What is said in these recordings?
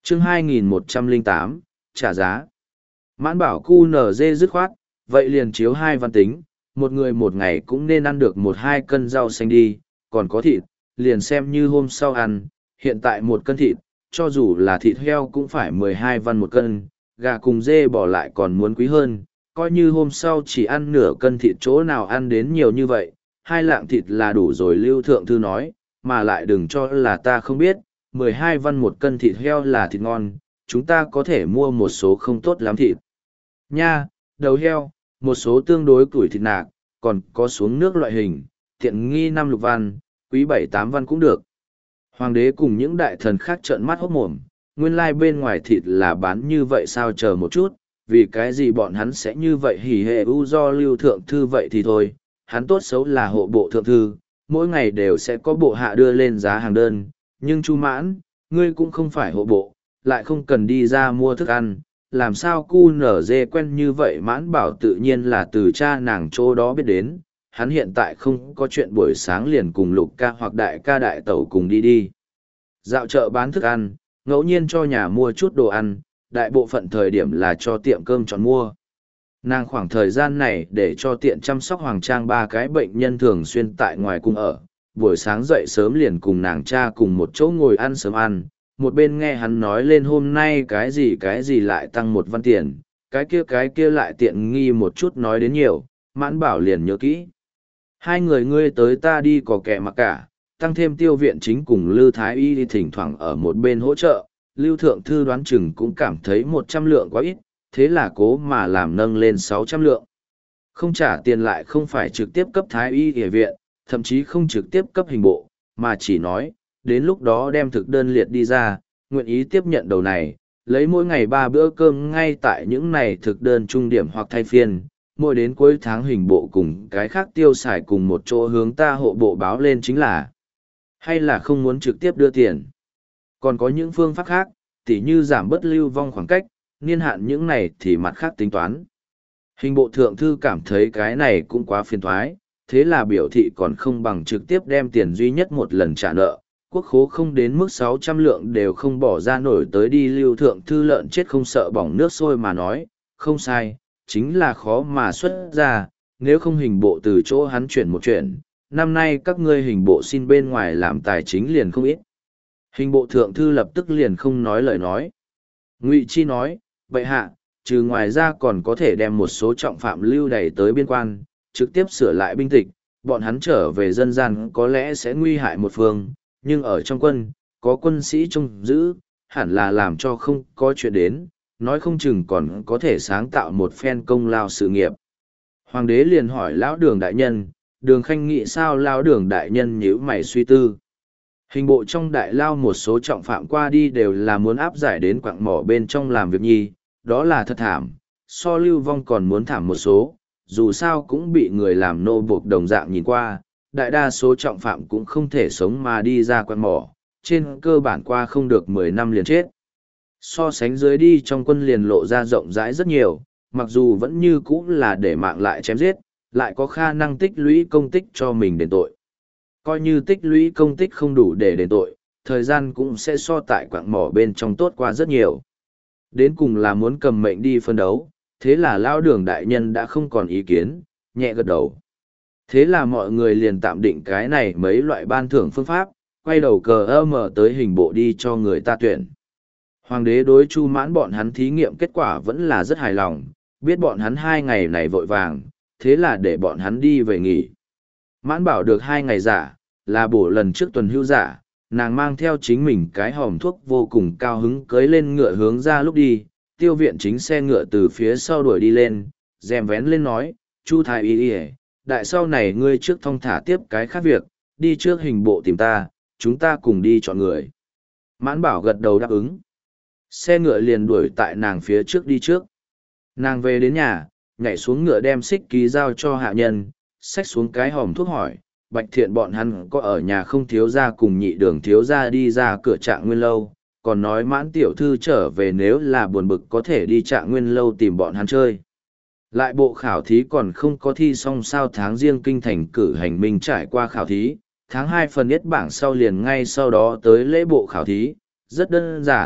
chương 2108, trả giá. Mãn bảo QNZ dứt khoát, vậy liền chiếu 2 văn tính, một người một ngày cũng nên ăn được 1-2 cân rau xanh đi, còn có thịt, liền xem như hôm sau ăn, hiện tại 1 cân thịt, cho dù là thịt heo cũng phải 12 văn 1 cân, gà cùng dê bỏ lại còn muốn quý hơn, coi như hôm sau chỉ ăn nửa cân thịt chỗ nào ăn đến nhiều như vậy, 2 lạng thịt là đủ rồi. Lưu Thượng Thư nói, mà lại đừng cho là ta không biết, 12 văn 1 cân thịt heo là thịt ngon, chúng ta có thể mua một số không tốt lắm thịt nha, đầu heo, một số tương đối củi thịt nạc, còn có xuống nước loại hình, tiện nghi 5-6 văn, quý 7-8 văn cũng được. Hoàng đế cùng những đại thần khác trợn mắt hốt mồm, nguyên lai bên ngoài thịt là bán như vậy sao, chờ một chút, vì cái gì bọn hắn sẽ như vậy hỉ hệ u do Lưu Thượng Thư vậy thì thôi, hắn tốt xấu là hộ bộ thượng thư, mỗi ngày đều sẽ có bộ hạ đưa lên giá hàng đơn, nhưng Chu Mãn, ngươi cũng không phải hộ bộ, lại không cần đi ra mua thức ăn, làm sao cu nở dê quen như vậy. Mãn bảo tự nhiên là từ cha nàng chỗ đó biết đến, hắn hiện tại không có chuyện buổi sáng liền cùng Lục ca hoặc đại ca đại tẩu cùng đi dạo chợ bán thức ăn, ngẫu nhiên cho nhà mua chút đồ ăn, đại bộ phận thời điểm là cho tiệm cơm chọn mua. Nàng khoảng thời gian này để cho tiện chăm sóc Hoàng Trang 3 cái bệnh nhân thường xuyên tại ngoài cung ở, buổi sáng dậy sớm liền cùng nàng cha cùng một chỗ ngồi ăn sớm ăn, một bên nghe hắn nói lên hôm nay cái gì lại tăng 1 văn tiền, cái kia lại tiện nghi một chút, nói đến nhiều, Mãn bảo liền nhớ kỹ. 2 người ngươi tới ta đi có kẻ mặc cả, tăng thêm Tiêu viện chính cùng Lư Thái Y đi thỉnh thoảng ở một bên hỗ trợ, Lưu Thượng Thư đoán chừng cũng cảm thấy 100 lượng quá ít, thế là cố mà làm nâng lên 600 lượng. Không trả tiền lại không phải trực tiếp cấp Thái Y y viện, thậm chí không trực tiếp cấp hình bộ, mà chỉ nói, đến lúc đó đem thực đơn liệt đi ra, nguyện ý tiếp nhận đầu này, lấy mỗi ngày 3 bữa cơm ngay tại những này thực đơn trung điểm hoặc thay phiên, mỗi đến cuối tháng hình bộ cùng cái khác tiêu xài cùng một chỗ hướng ta hộ bộ báo lên chính là, hay là không muốn trực tiếp đưa tiền. Còn có những phương pháp khác, tỉ như giảm bớt lưu vong khoảng cách, niên hạn những này thì mặt khác tính toán. Hình bộ thượng thư cảm thấy cái này cũng quá phiền thoái, thế là biểu thị còn không bằng trực tiếp đem tiền duy nhất một lần trả nợ, quốc khố không đến mức 600 lượng đều không bỏ ra nổi tới đi. Lưu Thượng Thư lợn chết không sợ bỏng nước sôi mà nói, không sai, chính là khó mà xuất ra, nếu không hình bộ từ chỗ hắn chuyển một chuyện, năm nay các ngươi hình bộ xin bên ngoài làm tài chính liền không ít. Hình bộ thượng thư lập tức liền không nói lời nói. Ngụy Chi nói, vậy hạ, trừ ngoài ra còn có thể đem một số trọng phạm lưu đày tới biên quan, trực tiếp sửa lại binh tịch, bọn hắn trở về dân gian có lẽ sẽ nguy hại một phương, nhưng ở trong quân, có quân sĩ trông giữ, hẳn là làm cho không có chuyện đến, nói không chừng còn có thể sáng tạo một phen công lao sự nghiệp. Hoàng đế liền hỏi lão Đường đại nhân, Đường Khanh nghĩ sao? Lão Đường đại nhân nhíu mày suy tư. Hình bộ trong đại lao một số trọng phạm qua đi đều là muốn áp giải đến quặng mỏ bên trong làm việc nhi, đó là thật thảm, so lưu vong còn muốn thảm một số, dù sao cũng bị người làm nô buộc đồng dạng nhìn qua, đại đa số trọng phạm cũng không thể sống mà đi ra quặng mỏ, trên cơ bản qua không được 10 năm liền chết. So sánh dưới đi trong quân liền lộ ra rộng rãi rất nhiều, mặc dù vẫn như cũ là để mạng lại chém giết, lại có khả năng tích lũy công tích cho mình đền tội. Coi như tích lũy công tích không đủ để đền tội, thời gian cũng sẽ so tại quặng mỏ bên trong tốt qua rất nhiều. Đến cùng là muốn cầm mệnh đi phân đấu, thế là lão Đường đại nhân đã không còn ý kiến, nhẹ gật đầu. Thế là mọi người liền tạm định cái này mấy loại ban thưởng phương pháp, quay đầu cờ mở tới hình bộ đi cho người ta tuyển. Hoàng đế đối Chu Mãn bọn hắn thí nghiệm kết quả vẫn là rất hài lòng, biết bọn hắn 2 ngày này vội vàng, thế là để bọn hắn đi về nghỉ. Mãn bảo được 2 ngày giả, là bổ lần trước tuần hưu giả, nàng mang theo chính mình cái hòm thuốc vô cùng cao hứng cưới lên ngựa hướng ra lúc đi, Tiêu viện chính xe ngựa từ phía sau đuổi đi lên, rèm vén lên nói, Chu thái y y, đại sau này ngươi trước thong thả tiếp cái khác việc, đi trước hình bộ tìm ta, chúng ta cùng đi chọn người. Mãn bảo gật đầu đáp ứng. Xe ngựa liền đuổi tại nàng phía trước đi trước. Nàng về đến nhà, nhảy xuống ngựa đem xích ký giao cho hạ nhân, xách xuống cái hòm thuốc hỏi, Bạch Thiện bọn hắn có ở nhà không? Thiếu gia cùng Nhị Đường thiếu gia đi ra cửa Trạng Nguyên lâu, còn nói Mãn tiểu thư trở về nếu là buồn bực có thể đi Trạng Nguyên lâu tìm bọn hắn chơi. Lại bộ khảo thí còn không có thi xong sao? Tháng riêng kinh thành cử hành minh trải qua khảo thí, tháng 2 phần yết bảng sau liền ngay sau đó tới lễ bộ khảo thí, rất đơn giản,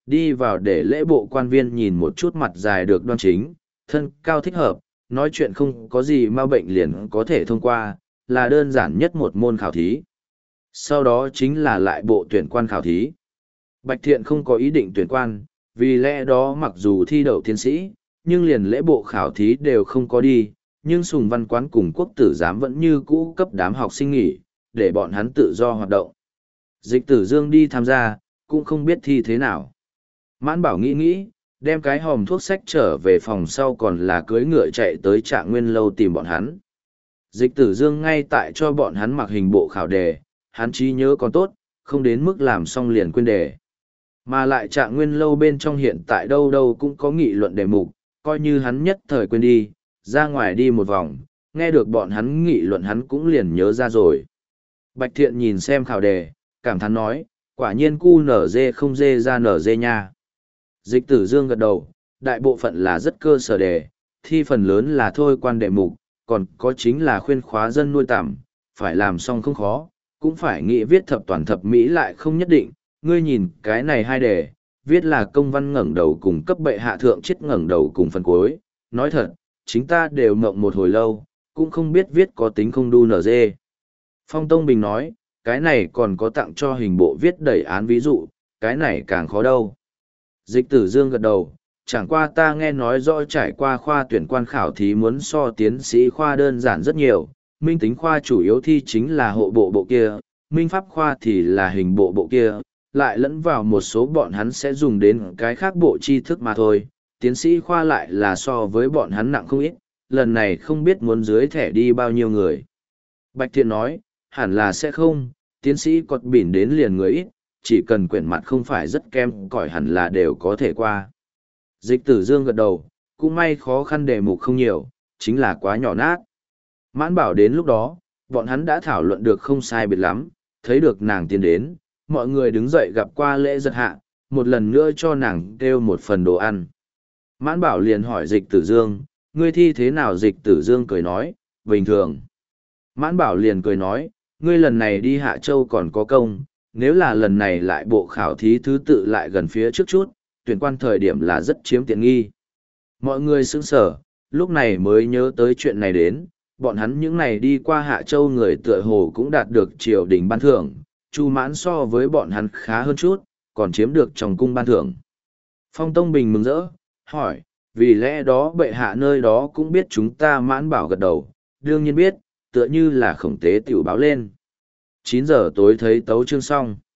đi vào để lễ bộ quan viên nhìn một chút mặt dài được đoan chính, thân cao thích hợp, nói chuyện không có gì ma bệnh liền có thể thông qua, là đơn giản nhất một môn khảo thí. Sau đó chính là lại bộ tuyển quan khảo thí. Bạch Thiện không có ý định tuyển quan, vì lẽ đó mặc dù thi đậu tiến sĩ, nhưng liền lễ bộ khảo thí đều không có đi, nhưng Sùng Văn Quán cùng Quốc tử giám vẫn như cũ cấp đám học sinh nghỉ, để bọn hắn tự do hoạt động. Dịch Tử Dương đi tham gia, cũng không biết thi thế nào. Mãn Bảo nghĩ, đem cái hòm thuốc sách trở về phòng sau còn là cưỡi ngựa chạy tới Trạng Nguyên lâu tìm bọn hắn. Dịch Tử Dương ngay tại cho bọn hắn mặc hình bộ khảo đề, hắn trí nhớ còn tốt, không đến mức làm xong liền quên đề. Mà lại Trạng Nguyên lâu bên trong hiện tại đâu đâu cũng có nghị luận đề mục, coi như hắn nhất thời quên đi, ra ngoài đi một vòng, nghe được bọn hắn nghị luận hắn cũng liền nhớ ra rồi. Bạch Thiện nhìn xem khảo đề, cảm thán nói, quả nhiên cu nở dê không dê ra nở dê nha. Dịch Tử Dương gật đầu, đại bộ phận là rất cơ sở đề, thi phần lớn là thôi quan đề mục, còn có chính là khuyên khóa dân nuôi tằm, phải làm xong không khó, cũng phải nghĩ viết thập toàn thập mỹ lại không nhất định. Ngươi nhìn cái này hai đề, viết là công văn ngẩng đầu cùng cấp bệ hạ thượng chết ngẩng đầu cùng phần cuối, nói thật, chính ta đều mộng một hồi lâu, cũng không biết viết có tính không đu nở dê. Phong Tông Bình nói, cái này còn có tặng cho hình bộ viết đẩy án ví dụ, cái này càng khó đâu. Dịch Tử Dương gật đầu, chẳng qua ta nghe nói rõ trải qua khoa tuyển quan khảo thí muốn so tiến sĩ khoa đơn giản rất nhiều, minh tính khoa chủ yếu thi chính là hộ bộ bộ kia, minh pháp khoa thì là hình bộ bộ kia, lại lẫn vào một số bọn hắn sẽ dùng đến cái khác bộ tri thức mà thôi, tiến sĩ khoa lại là so với bọn hắn nặng không ít, lần này không biết muốn dưới thẻ đi bao nhiêu người. Bạch Thiện nói, hẳn là sẽ không, tiến sĩ cọt bỉn đến liền người ít, chỉ cần quyển mặt không phải rất kém cỏi hẳn là đều có thể qua. Dịch Tử Dương gật đầu, cũng may khó khăn đề mục không nhiều, chính là quá nhỏ nát. Mãn Bảo đến lúc đó, bọn hắn đã thảo luận được không sai biệt lắm, thấy được nàng tiến đến, mọi người đứng dậy gặp qua lễ giật hạ, một lần nữa cho nàng kêu một phần đồ ăn. Mãn Bảo liền hỏi Dịch Tử Dương, ngươi thi thế nào? Dịch Tử Dương cười nói, bình thường. Mãn Bảo liền cười nói, ngươi lần này đi Hạ Châu còn có công, nếu là lần này lại bộ khảo thí thứ tự lại gần phía trước chút, tuyển quan thời điểm là rất chiếm tiện nghi. Mọi người sững sờ, lúc này mới nhớ tới chuyện này đến, bọn hắn những này đi qua Hạ Châu người tựa hồ cũng đạt được triều đình ban thưởng, Chu Mãn so với bọn hắn khá hơn chút, còn chiếm được trong cung ban thưởng. Phong Tông Bình mừng rỡ, hỏi, vì lẽ đó bệ hạ nơi đó cũng biết chúng ta? Mãn Bảo gật đầu, đương nhiên biết, tựa như là khổng tế tiểu báo lên. 9 giờ tối thấy tấu chương xong.